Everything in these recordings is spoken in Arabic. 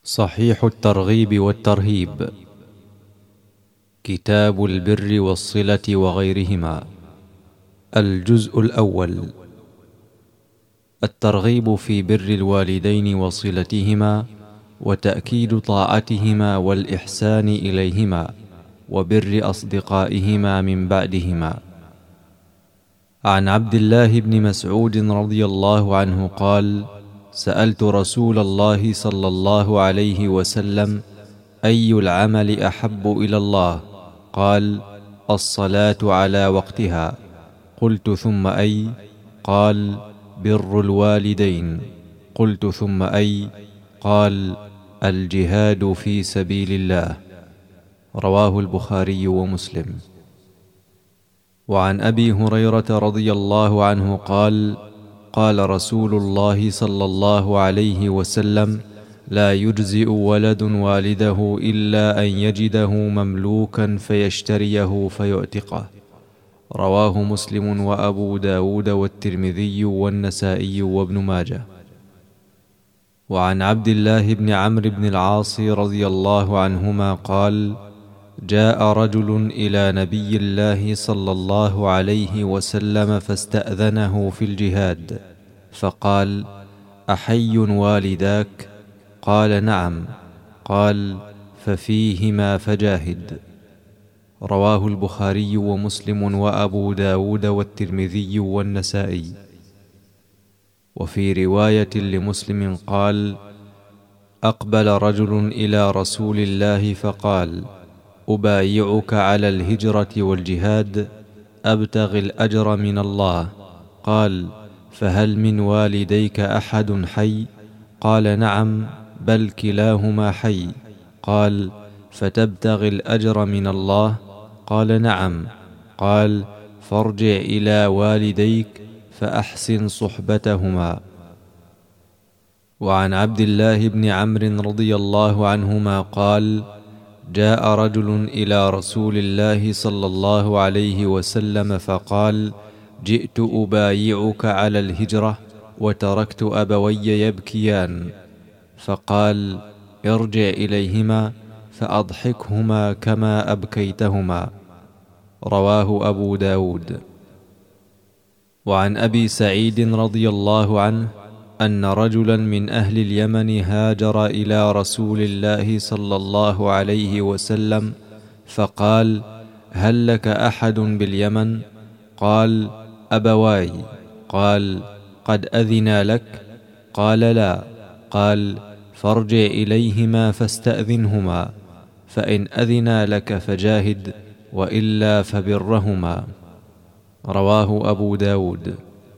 صحيح الترغيب والترهيب. كتاب البر والصلة وغيرهما. الجزء الأول. الترغيب في بر الوالدين وصلتهما، وتأكيد طاعتهما والإحسان إليهما، وبر أصدقائهما من بعدهما. عن عبد الله بن مسعود رضي الله عنه قال: سألت رسول الله صلى الله عليه وسلم: أي العمل أحب إلى الله؟ قال: الصلاة على وقتها. قلت: ثم أي؟ قال: بر الوالدين. قلت: ثم أي؟ قال: الجهاد في سبيل الله. رواه البخاري ومسلم. وعن أبي هريرة رضي الله عنه قال: قال رسول الله صلى الله عليه وسلم: لا يجزئ ولد والده إلا أن يجده مملوكا فيشتريه فيعتقه. رواه مسلم وأبو داود والترمذي والنسائي وابن ماجه. وعن عبد الله بن عمرو بن العاص رضي الله عنهما قال: جاء رجل إلى نبي الله صلى الله عليه وسلم فاستأذنه في الجهاد، فقال: أحي والداك؟ قال: نعم. قال: ففيهما فجاهد. رواه البخاري ومسلم وأبو داود والترمذي والنسائي. وفي رواية لمسلم قال: أقبل رجل إلى رسول الله فقال: أبايعك على الهجرة والجهاد، أبتغي الأجر من الله. قال: فهل من والديك أحد حي؟ قال: نعم، بل كلاهما حي. قال: فتبتغي الأجر من الله؟ قال: نعم. قال: فارجع إلى والديك فأحسن صحبتهما. وعن عبد الله بن عمرو رضي الله عنهما قال: جاء رجل إلى رسول الله صلى الله عليه وسلم فقال: جئت أبايعك على الهجرة وتركت أبوي يبكيان. فقال: ارجع إليهما فأضحكهما كما أبكيتهما. رواه أبو داود. وعن أبي سعيد رضي الله عنه أن رجلا من أهل اليمن هاجر إلى رسول الله صلى الله عليه وسلم فقال: هل لك أحد باليمن؟ قال: أبواي. قال: قد أذنا لك؟ قال: لا. قال: فارجع إليهما فاستأذنهما، فإن أذنا لك فجاهد، وإلا فبرهما. رواه أبو داود.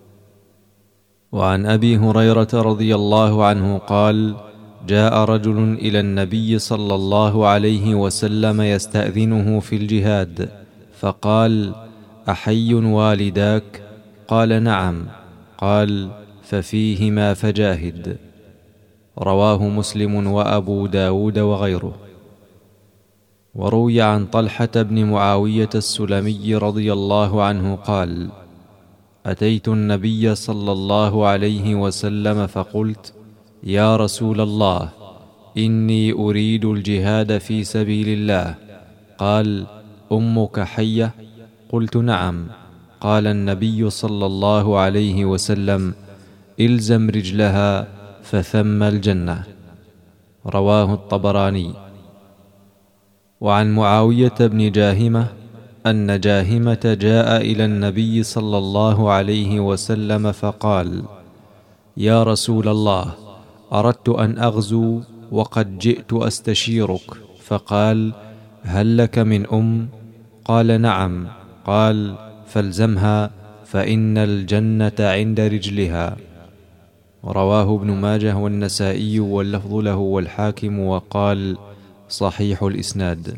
وعن أبي هريرة رضي الله عنه قال: جاء رجل إلى النبي صلى الله عليه وسلم يستأذنه في الجهاد، فقال: أحي والداك؟ قال: نعم. قال: ففيهما فجاهد. رواه مسلم وأبو داود وغيره. وروي عن طلحة بن معاوية السلمي رضي الله عنه قال: أتيت النبي صلى الله عليه وسلم فقلت: يا رسول الله، إني أريد الجهاد في سبيل الله. قال: أمك حية؟ قلت: نعم. قال النبي صلى الله عليه وسلم: إلزم رجلها فثم الجنة. رواه الطبراني. وعن معاوية بن جاهمة أن جاهمة جاء إلى النبي صلى الله عليه وسلم فقال: يا رسول الله، أردت أن أغزو وقد جئت أستشيرك. فقال: هل لك من أم؟ قال: نعم. قال: فالزمها فإن الجنة عند رجلها. رواه ابن ماجه والنسائي واللفظ له والحاكم، وقال: صحيح الإسناد.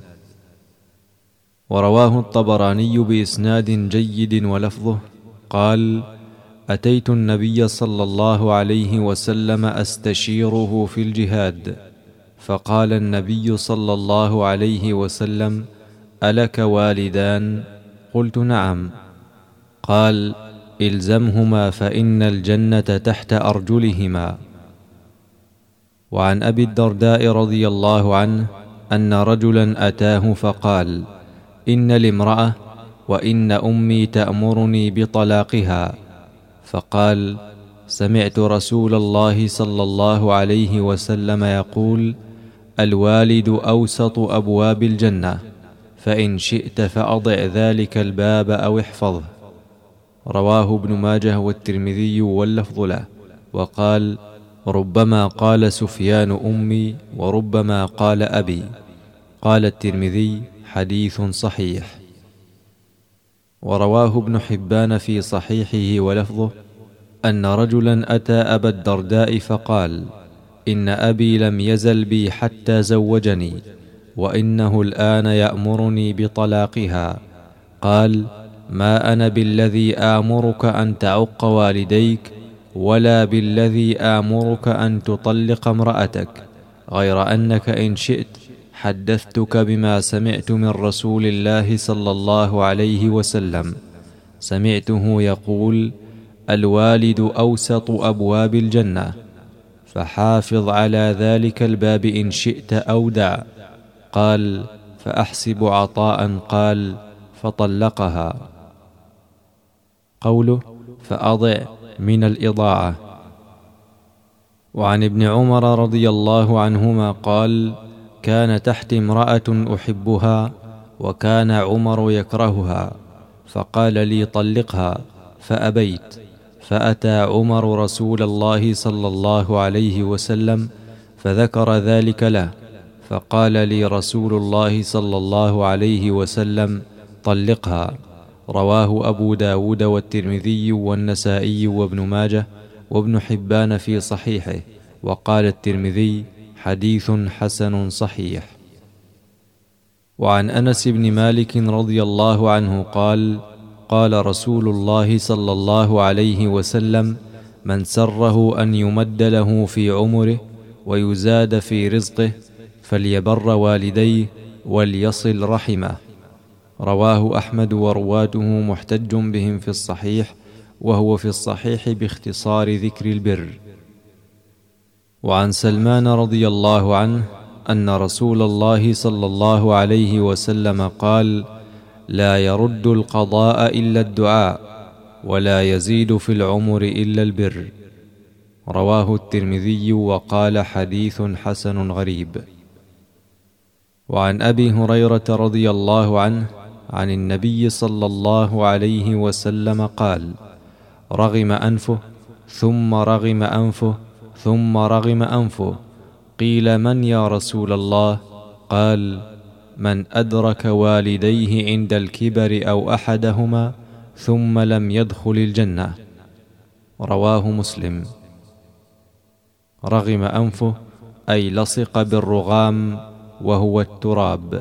ورواه الطبراني بإسناد جيد ولفظه قال: أتيت النبي صلى الله عليه وسلم أستشيره في الجهاد، فقال النبي صلى الله عليه وسلم: ألك والدان؟ قلت: نعم. قال: إلزمهما فإن الجنة تحت أرجلهما. وعن أبي الدرداء رضي الله عنه أن رجلا أتاه فقال: إن لامرأة وإن أمي تأمرني بطلاقها. فقال: سمعت رسول الله صلى الله عليه وسلم يقول: الوالد أوسط أبواب الجنة، فإن شئت فأضع ذلك الباب أو احفظه. رواه ابن ماجه والترمذي واللفظ له. وقال: ربما قال سفيان أمي وربما قال أبي. قال الترمذي: حديث صحيح. ورواه ابن حبان في صحيحه ولفظه أن رجلا أتى أبا الدرداء فقال: إن أبي لم يزل بي حتى زوجني، وإنه الآن يأمرني بطلاقها. قال: ما أنا بالذي آمرك أن تعق والديك، ولا بالذي آمرك أن تطلق امرأتك، غير أنك إن شئت حدثتك بما سمعت من رسول الله صلى الله عليه وسلم. سمعته يقول: الوالد أوسط أبواب الجنة، فحافظ على ذلك الباب إن شئت أو دع. قال: فأحسب عطاء قال: فطلقها. قوله فأضع من الإضاعة. وعن ابن عمر رضي الله عنهما قال: كان تحت امرأة أحبها، وكان عمر يكرهها، فقال لي: طلقها، فأبيت. فأتى عمر رسول الله صلى الله عليه وسلم فذكر ذلك له، فقال لي رسول الله صلى الله عليه وسلم: طلقها. رواه أبو داود والترمذي والنسائي وابن ماجه وابن حبان في صحيحه. وقال الترمذي: حديث حسن صحيح. وعن أنس بن مالك رضي الله عنه قال: قال رسول الله صلى الله عليه وسلم: من سره أن يمد له في عمره ويزاد في رزقه فليبر والديه وليصل رحمه. رواه أحمد ورواته محتج بهم في الصحيح، وهو في الصحيح باختصار ذكر البر. وعن سلمان رضي الله عنه أن رسول الله صلى الله عليه وسلم قال: لا يرد القضاء إلا الدعاء، ولا يزيد في العمر إلا البر. رواه الترمذي وقال: حديث حسن غريب. وعن أبي هريرة رضي الله عنه عن النبي صلى الله عليه وسلم قال: رغم أنفه ثم رغم أنفه ثم رغم أنفه. قيل: من يا رسول الله؟ قال: من أدرك والديه عند الكبر أو أحدهما ثم لم يدخل الجنة. رواه مسلم. رغم أنفه أي لصق بالرغام وهو التراب.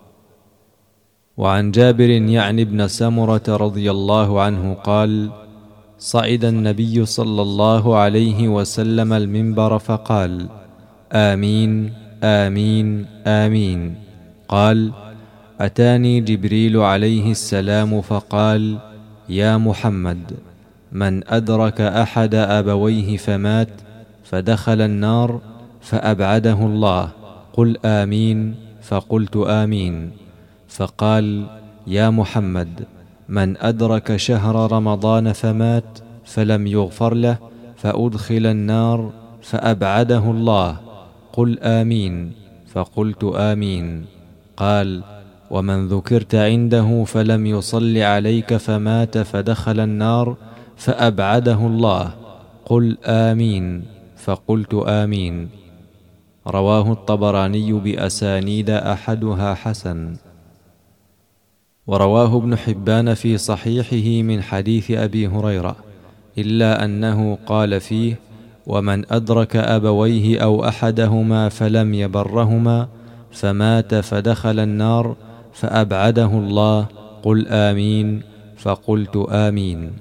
وعن جابر يعني بن سمرة رضي الله عنه قال: صعد النبي صلى الله عليه وسلم المنبر فقال: آمين آمين آمين. قال: أتاني جبريل عليه السلام فقال: يا محمد، من أدرك أحد أبويه فمات فدخل النار فأبعده الله، قل آمين. فقلت آمين. فقال: يا محمد، من أدرك شهر رمضان فمات فلم يغفر له فأدخل النار فأبعده الله، قل آمين. فقلت آمين. قال: ومن ذكرت عنده فلم يصل عليك فمات فدخل النار فأبعده الله، قل آمين. فقلت آمين. رواه الطبراني بأسانيد أحدها حسن. ورواه ابن حبان في صحيحه من حديث أبي هريرة، إلا أنه قال فيه: ومن أدرك أبويه أو أحدهما فلم يبرهما فمات فدخل النار فأبعده الله، قل آمين. فقلت آمين.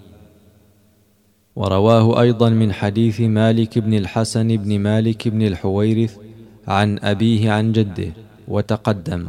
ورواه أيضا من حديث مالك بن الحسن بن مالك بن الحويرث عن أبيه عن جده وتقدم.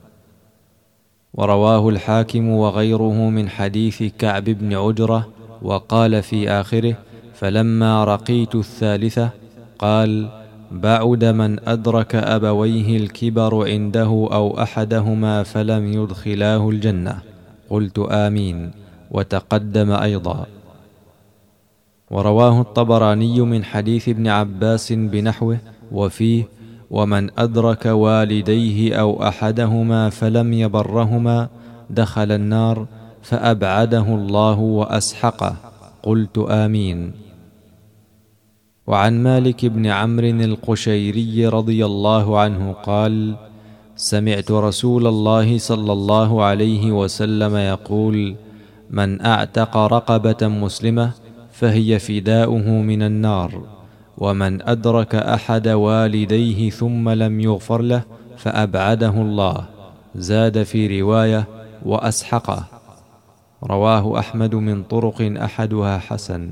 ورواه الحاكم وغيره من حديث كعب بن عجرة، وقال في آخره: فلما رقيت الثالثة قال: بعد من أدرك أبويه الكبر عنده أو أحدهما فلم يدخلاه الجنة. قلت آمين. وتقدم أيضا. ورواه الطبراني من حديث ابن عباس بنحوه، وفيه: ومن أدرك والديه أو أحدهما فلم يبرهما دخل النار فأبعده الله وأسحقه. قلت آمين. وعن مالك بن عمرو القشيري رضي الله عنه قال: سمعت رسول الله صلى الله عليه وسلم يقول: من أعتق رقبة مسلمة فهي فداؤه من النار، ومن أدرك أحد والديه ثم لم يغفر له فأبعده الله. زاد في رواية: وأسحقه. رواه أحمد من طرق أحدها حسن.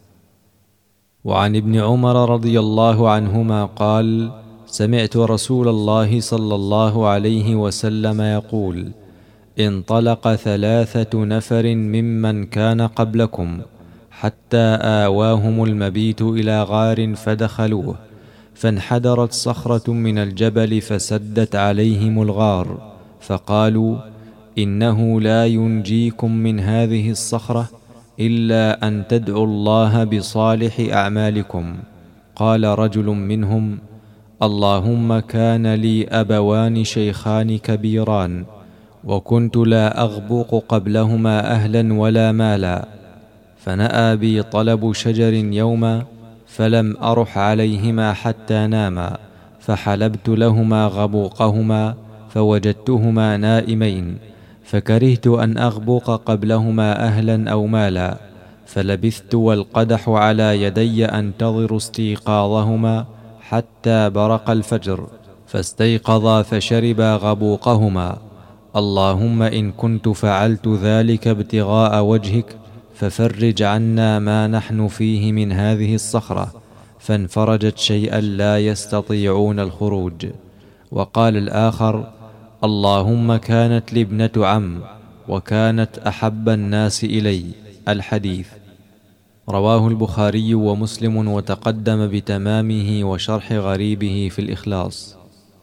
وعن ابن عمر رضي الله عنهما قال: سمعت رسول الله صلى الله عليه وسلم يقول: انطلق 3 نفر ممن كان قبلكم حتى آواهم المبيت إلى غار فدخلوه، فانحدرت صخرة من الجبل فسدت عليهم الغار، فقالوا: إنه لا ينجيكم من هذه الصخرة إلا أن تدعوا الله بصالح أعمالكم. قال رجل منهم: اللهم كان لي أبوان شيخان كبيران، وكنت لا أغبق قبلهما أهلا ولا مالا، فنأى بي طلب شجر يوما فلم أرح عليهما حتى ناما، فحلبت لهما غبوقهما فوجدتهما نائمين، فكرهت أن أغبق قبلهما أهلا أو مالا، فلبثت والقدح على يدي أنتظر استيقاظهما حتى برق الفجر، فاستيقظا فشربا غبوقهما. اللهم إن كنت فعلت ذلك ابتغاء وجهك ففرج عنا ما نحن فيه من هذه الصخرة، فانفرجت شيئا لا يستطيعون الخروج. وقال الآخر: اللهم كانت لي ابنة عم وكانت أحب الناس إلي. الحديث. رواه البخاري ومسلم، وتقدم بتمامه وشرح غريبه في الإخلاص.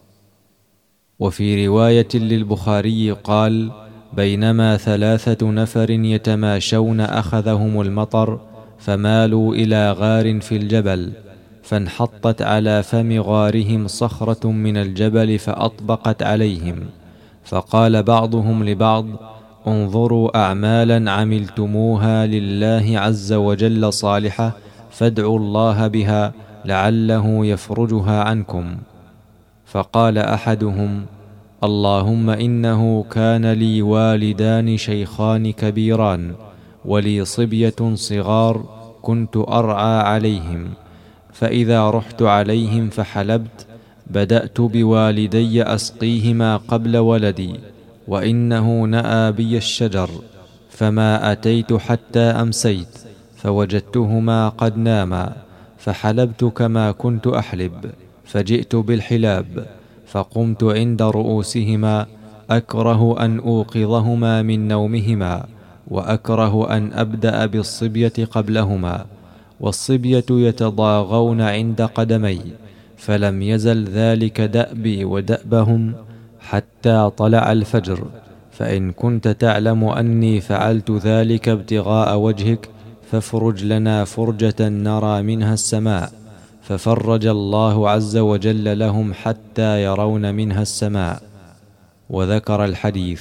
وفي رواية للبخاري قال: بينما 3 نفر يتماشون أخذهم المطر، فمالوا إلى غار في الجبل، فانحطت على فم غارهم صخرة من الجبل فأطبقت عليهم، فقال بعضهم لبعض: انظروا أعمالا عملتموها لله عز وجل صالحة، فادعوا الله بها لعله يفرجها عنكم. فقال أحدهم: اللهم إنه كان لي والدان شيخان كبيران، ولي صبية صغار كنت أرعى عليهم، فإذا رحت عليهم فحلبت بدأت بوالدي أسقيهما قبل ولدي، وإنه نأى بي الشجر، فما أتيت حتى أمسيت فوجدتهما قد ناما، فحلبت كما كنت أحلب، فجئت بالحلاب، فقمت عند رؤوسهما أكره أن أوقظهما من نومهما، وأكره أن أبدأ بالصبية قبلهما، والصبية يتضاغون عند قدمي، فلم يزل ذلك دأبي ودأبهم حتى طلع الفجر. فإن كنت تعلم أني فعلت ذلك ابتغاء وجهك فافرج لنا فرجة نرى منها السماء، ففرج الله عز وجل لهم حتى يرون منها السماء. وذكر الحديث.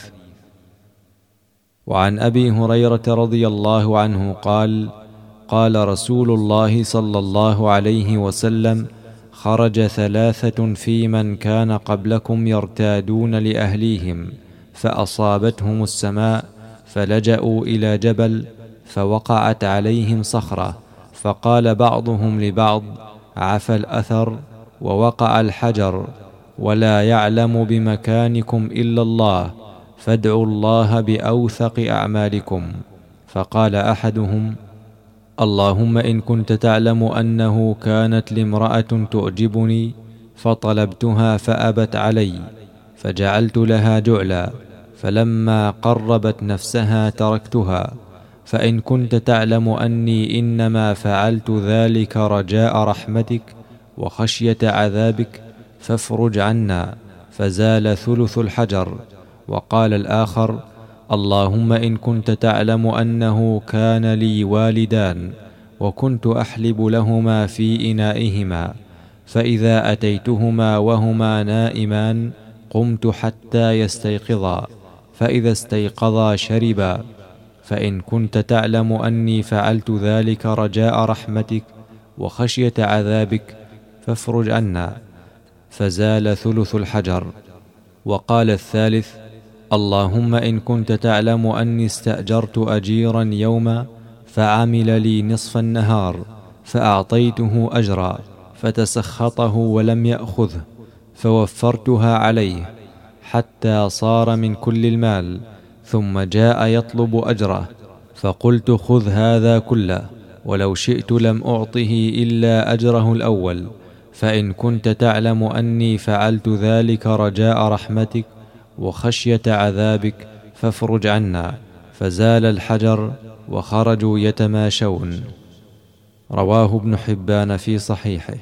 وعن أبي هريرة رضي الله عنه قال: قال رسول الله صلى الله عليه وسلم: خرج 3 في من كان قبلكم يرتادون لأهليهم، فأصابتهم السماء، فلجأوا إلى جبل، فوقعت عليهم صخرة، فقال بعضهم لبعض: عفى الأثر ووقع الحجر، ولا يعلم بمكانكم إلا الله، فادعوا الله بأوثق أعمالكم. فقال أحدهم: اللهم إن كنت تعلم أنه كانت لامرأة تعجبني فطلبتها فأبت علي، فجعلت لها جعلا، فلما قربت نفسها تركتها، فإن كنت تعلم أني إنما فعلت ذلك رجاء رحمتك وخشية عذابك فافرج عنا، فزال ثلث الحجر. وقال الآخر: اللهم إن كنت تعلم أنه كان لي والدان وكنت أحلب لهما في إنائهما، فإذا أتيتهما وهما نائمان قمت حتى يستيقظا، فإذا استيقظا شربا، فإن كنت تعلم أني فعلت ذلك رجاء رحمتك وخشية عذابك فافرج عنا، فزال ثلث الحجر. وقال الثالث: اللهم إن كنت تعلم أني استأجرت أجيرا يوما فعمل لي نصف النهار فأعطيته أجرا فتسخطه ولم يأخذه، فوفرتها عليه حتى صار من كل المال، ثم جاء يطلب أجره، فقلت: خذ هذا كله، ولو شئت لم أعطه إلا أجره الأول، فإن كنت تعلم أني فعلت ذلك رجاء رحمتك وخشية عذابك فافرج عنا، فزال الحجر وخرجوا يتماشون. رواه ابن حبان في صحيحه.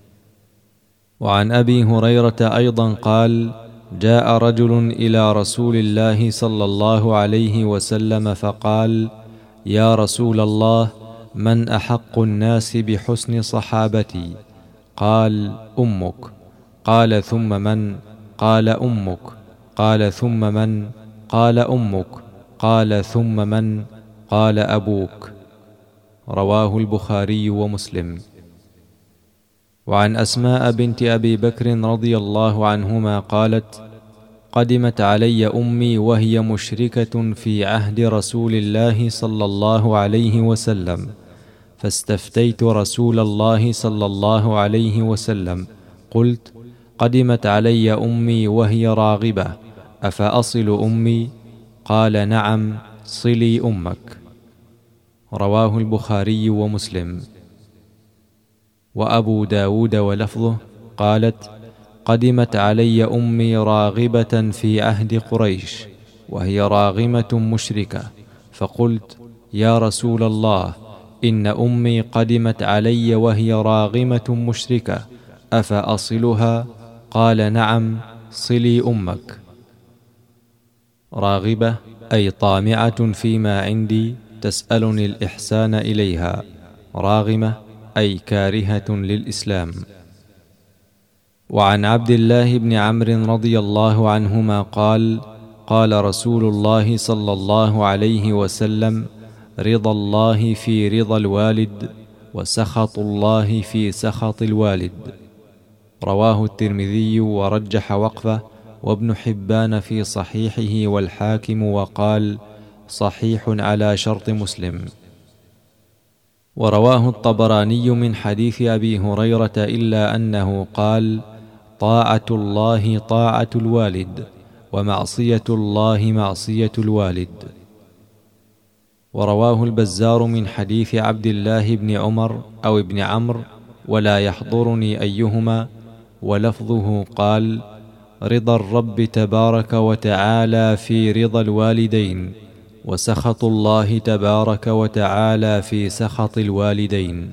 وعن أبي هريرة أيضا قال: جاء رجل إلى رسول الله صلى الله عليه وسلم فقال: يا رسول الله، من أحق الناس بحسن صحابتي؟ قال: أمك. قال: ثم من؟ قال: أمك. قال: ثم من؟ قال: أمك. قال: ثم من؟ قال: أبوك. رواه البخاري ومسلم. وعن أسماء بنت أبي بكر رضي الله عنهما قالت: قدمت علي أمي وهي مشركة في عهد رسول الله صلى الله عليه وسلم، فاستفتيت رسول الله صلى الله عليه وسلم، قلت: قدمت علي أمي وهي راغبة، أفأصل أمي؟ قال: نعم، صلي أمك. رواه البخاري ومسلم. وأبو داود ولفظه قالت: قدمت علي أمي راغبة في عهد قريش وهي راغمة مشركة، فقلت: يا رسول الله، إن أمي قدمت علي وهي راغمة مشركة، أفأصلها؟ قال: نعم، صلي أمك. راغبة أي طامعة فيما عندي تسألني الإحسان إليها، راغمة أي كارهة للإسلام. وعن عبد الله بن عمرو رضي الله عنهما قال: قال رسول الله صلى الله عليه وسلم: رضا الله في رضا الوالد، وسخط الله في سخط الوالد. رواه الترمذي ورجح وقفه، وابن حبان في صحيحه، والحاكم وقال: صحيح على شرط مسلم. ورواه الطبراني من حديث أبي هريرة إلا أنه قال: طاعة الله طاعة الوالد، ومعصية الله معصية الوالد. ورواه البزار من حديث عبد الله بن عمر أو ابن عمرو، ولا يحضرني أيهما، ولفظه قال: رضا الرب تبارك وتعالى في رضا الوالدين، وسخط الله تبارك وتعالى في سخط الوالدين.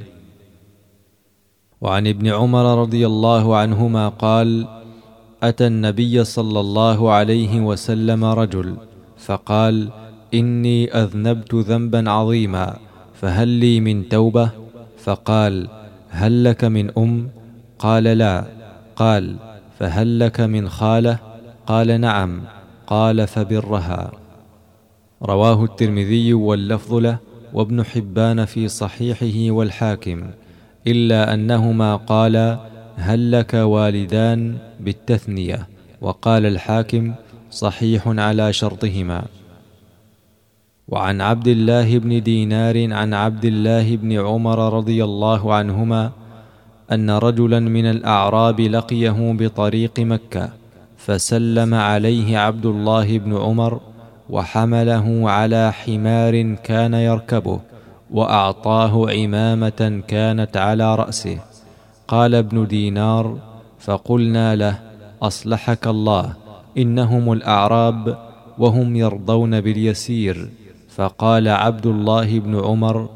وعن ابن عمر رضي الله عنهما قال: أتى النبي صلى الله عليه وسلم رجل فقال: إني أذنبت ذنبا عظيما، فهل لي من توبة؟ فقال: هل لك من أم؟ قال: لا. قال: فهل لك من خالة؟ قال: نعم. قال: فبرها. رواه الترمذي واللفظ له، وابن حبان في صحيحه، والحاكم، إلا أنهما قالا: هل لك والدان بالتثنية، وقال الحاكم: صحيح على شرطهما. وعن عبد الله بن دينار عن عبد الله بن عمر رضي الله عنهما أن رجلا من الأعراب لقيه بطريق مكة، فسلم عليه عبد الله بن عمر، وحمله على حمار كان يركبه، وأعطاه عمامة كانت على رأسه. قال ابن دينار: فقلنا له: أصلحك الله، إنهم الأعراب وهم يرضون باليسير. فقال عبد الله بن عمر: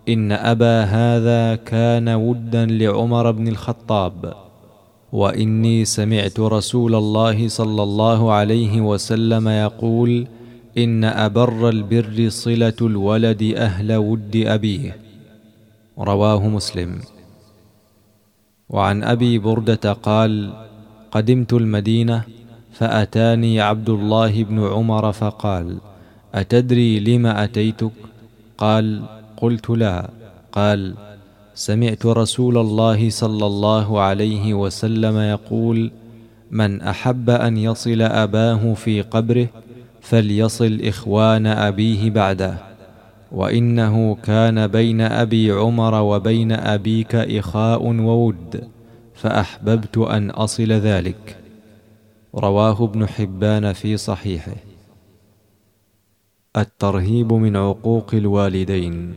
إن أبا هذا كان ودا لعمر بن الخطاب، وإني سمعت رسول الله صلى الله عليه وسلم يقول: إن أبر البر صلة الولد أهل ود أبيه. رواه مسلم. وعن أبي بردة قال: قدمت المدينة فأتاني عبد الله بن عمر فقال: أتدري لم أتيتك؟ قال: قلت لا. قال: سمعت رسول الله صلى الله عليه وسلم يقول: من أحب أن يصل أباه في قبره فليصل إخوان أبيه بعده، وإنه كان بين أبي عمر وبين أبيك إخاء وود، فأحببت أن أصل ذلك. رواه ابن حبان في صحيحه. الترهيب من عقوق الوالدين.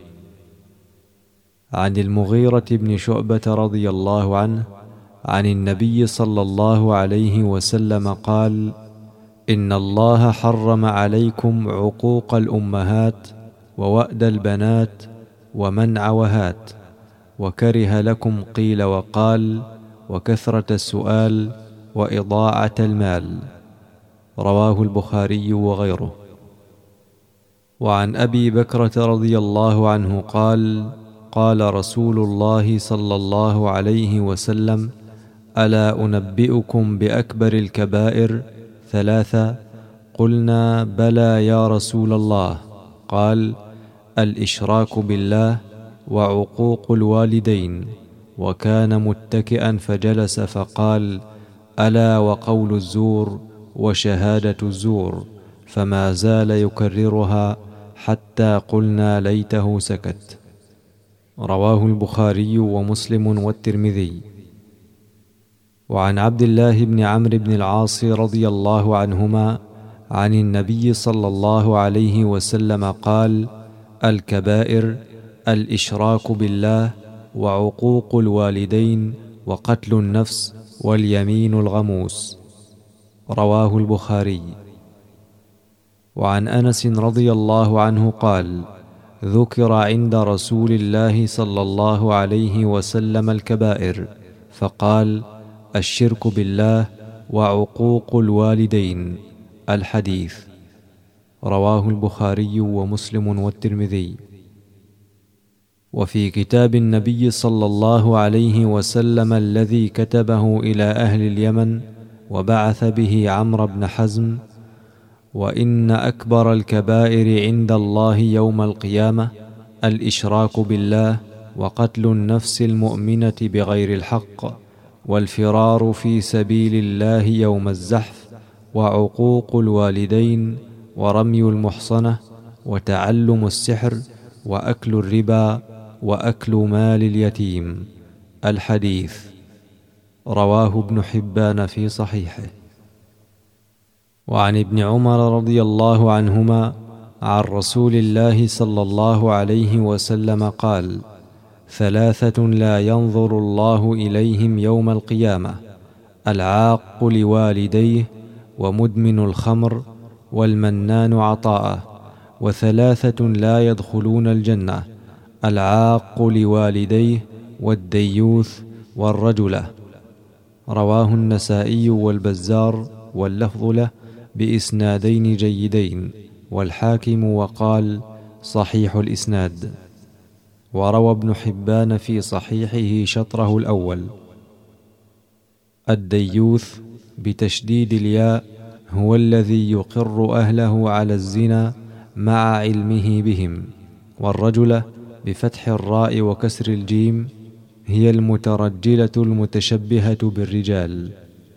عن المغيرة بن شعبة رضي الله عنه عن النبي صلى الله عليه وسلم قال: إن الله حرم عليكم عقوق الأمهات ووأد البنات ومنع وهات، وكره لكم قيل وقال وكثرة السؤال وإضاعة المال. رواه البخاري وغيره. وعن أبي بكرة رضي الله عنه قال: قال رسول الله صلى الله عليه وسلم: ألا أنبئكم بأكبر الكبائر؟ ثلاثة. قلنا: بلى يا رسول الله. قال: الإشراك بالله، وعقوق الوالدين. وكان متكئا فجلس فقال: ألا وقول الزور وشهادة الزور، فما زال يكررها حتى قلنا ليته سكت. رواه البخاري ومسلم والترمذي. وعن عبد الله بن عمرو بن العاص رضي الله عنهما عن النبي صلى الله عليه وسلم قال: الكبائر الإشراك بالله، وعقوق الوالدين، وقتل النفس، واليمين الغموس. رواه البخاري. وعن أنس رضي الله عنه قال: ذكر عند رسول الله صلى الله عليه وسلم الكبائر، فقال: الشرك بالله، وعقوق الوالدين. الحديث. رواه البخاري ومسلم والترمذي. وفي كتاب النبي صلى الله عليه وسلم الذي كتبه إلى أهل اليمن وبعث به عمرو بن حزم: وإن أكبر الكبائر عند الله يوم القيامة الإشراك بالله، وقتل النفس المؤمنة بغير الحق، والفرار في سبيل الله يوم الزحف، وعقوق الوالدين، ورمي المحصنة، وتعلم السحر، وأكل الربا، وأكل مال اليتيم. الحديث. رواه ابن حبان في صحيحه. وعن ابن عمر رضي الله عنهما عن رسول الله صلى الله عليه وسلم قال: ثلاثة لا ينظر الله إليهم يوم القيامة: العاق لوالديه، ومدمن الخمر، والمنان عطاءه. وثلاثة لا يدخلون الجنة: العاق لوالديه، والديوث، والرجلة. رواه النسائي والبزار واللفظ له بإسنادين جيدين، والحاكم وقال: صحيح الإسناد. وروى ابن حبان في صحيحه شطره الأول. الديوث بتشديد الياء هو الذي يقر أهله على الزنا مع علمه بهم. والرجلة بفتح الراء وكسر الجيم هي المترجلة المتشبهة بالرجال.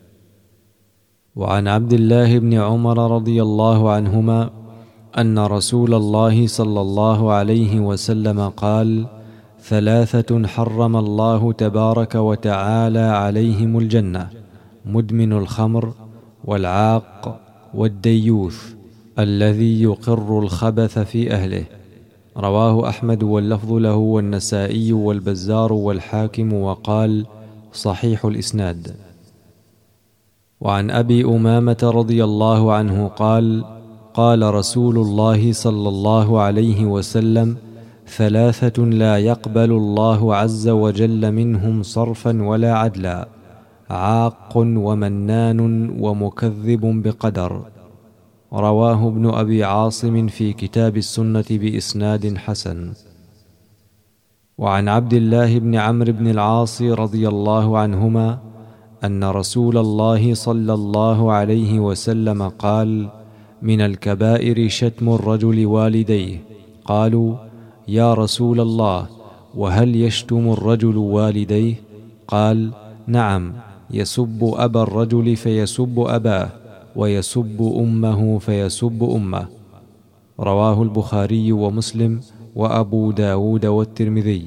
وعن عبد الله بن عمر رضي الله عنهما أن رسول الله صلى الله عليه وسلم قال: ثلاثة حرم الله تبارك وتعالى عليهم الجنة: مدمن الخمر، والعاق، والديوث الذي يقر الخبث في أهله. رواه أحمد واللفظ له والنسائي والبزار والحاكم وقال: صحيح الإسناد. وعن أبي أمامة رضي الله عنه قال: قال رسول الله صلى الله عليه وسلم: 3 لا يقبل الله عز وجل منهم صرفا ولا عدلا: عاق ومنان ومكذب بقدر. رواه ابن أبي عاصم في كتاب السنة بإسناد حسن. وعن عبد الله بن عمرو بن العاص رضي الله عنهما أن رسول الله صلى الله عليه وسلم قال: من الكبائر شتم الرجل والديه. قالوا: يا رسول الله، وهل يشتم الرجل والديه؟ قال: نعم، يسب أبا الرجل فيسب أباه، ويسب أمه فيسب أمه. رواه البخاري ومسلم وأبو داود والترمذي.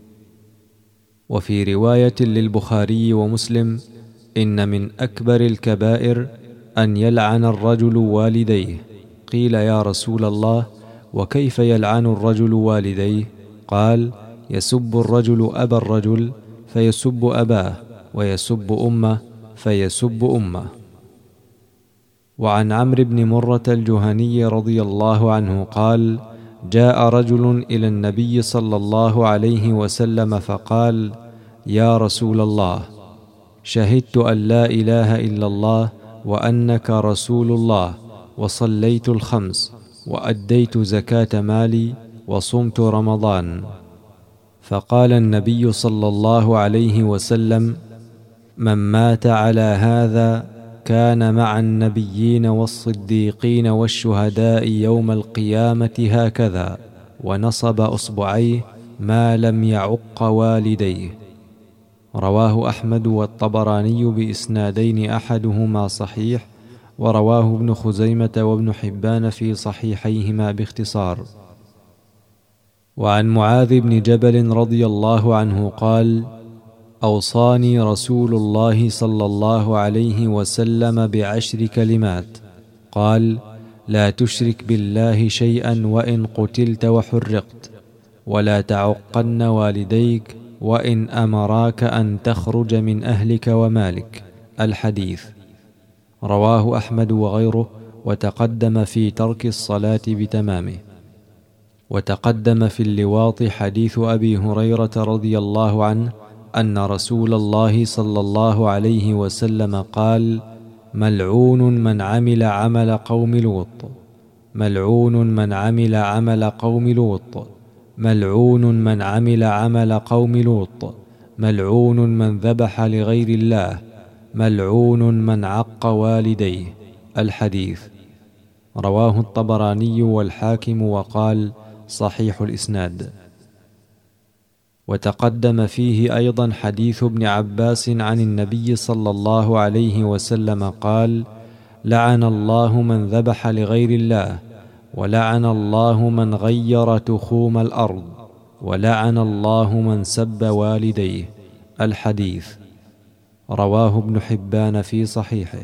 وفي رواية للبخاري ومسلم: إن من أكبر الكبائر أن يلعن الرجل والديه. قيل: يا رسول الله، وكيف يلعن الرجل والديه؟ قال: يسب الرجل أبا الرجل فيسب أباه، ويسب أمه فيسب أمه. وعن عمرو بن مرة الجهني رضي الله عنه قال: جاء رجل إلى النبي صلى الله عليه وسلم فقال: يا رسول الله، شهدت أن لا إله إلا الله وأنك رسول الله، وصليت الخمس، وأديت زكاة مالي، وصمت رمضان. فقال النبي صلى الله عليه وسلم: من مات على هذا كان مع النبيين والصديقين والشهداء يوم القيامة هكذا، ونصب أصبعيه ما لم يعق والديه. رواه أحمد والطبراني بإسنادين أحدهما صحيح، ورواه ابن خزيمة وابن حبان في صحيحيهما باختصار. وعن معاذ بن جبل رضي الله عنه قال: أوصاني رسول الله صلى الله عليه وسلم ب10 كلمات. قال: لا تشرك بالله شيئا وإن قتلت وحرقت، ولا تعقن والديك وإن أمراك أن تخرج من أهلك ومالك. الحديث. رواه أحمد وغيره، وتقدم في ترك الصلاة بتمامه. وتقدم في اللواط حديث أبي هريرة رضي الله عنه أن رسول الله صلى الله عليه وسلم قال: ملعون من عمل عمل قوم لوط، ملعون من عمل عمل قوم لوط، ملعون من عمل عمل قوم لوط، ملعون من ذبح لغير الله، ملعون من عق والديه. الحديث. رواه الطبراني والحاكم وقال: صحيح الإسناد. وتقدم فيه أيضا حديث ابن عباس عن النبي صلى الله عليه وسلم قال: لعن الله من ذبح لغير الله، ولعن الله من غير تخوم الأرض، ولعن الله من سب والديه. الحديث. رواه ابن حبان في صحيحه.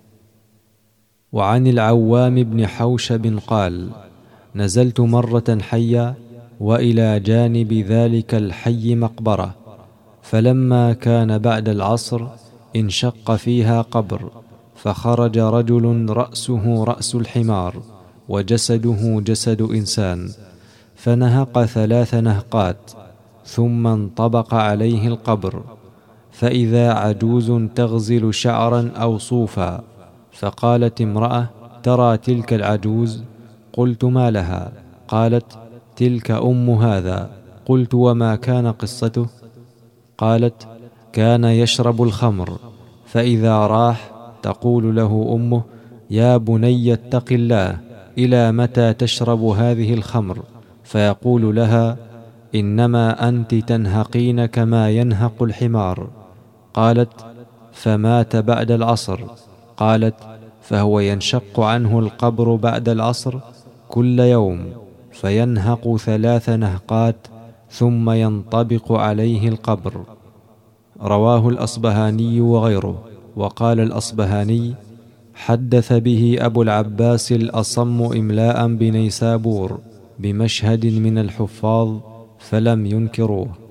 وعن العوام بن حوشب قال: نزلت مرة حيا، وإلى جانب ذلك الحي مقبرة، فلما كان بعد العصر انشق فيها قبر، فخرج رجل رأسه رأس الحمار، وجسده جسد إنسان، فنهق 3 نهقات، ثم انطبق عليه القبر، فإذا عجوز تغزل شعرا أو صوفا، فقالت امرأة: ترى تلك العجوز؟ قلت: ما لها؟ قالت: تلك أم هذا. قلت: وما كان قصته؟ قالت: كان يشرب الخمر، فإذا راح تقول له أمه: يا بني اتق الله، إلى متى تشرب هذه الخمر؟ فيقول لها: إنما أنت تنهقين كما ينهق الحمار. قالت: فمات بعد العصر. قالت: فهو ينشق عنه القبر بعد العصر كل يوم، فينهق 3 نهقات، ثم ينطبق عليه القبر. رواه الأصبهاني وغيره. وقال الأصبهاني: حدث به أبو العباس الأصم إملاء بنيسابور بمشهد من الحفاظ، فلم ينكروه.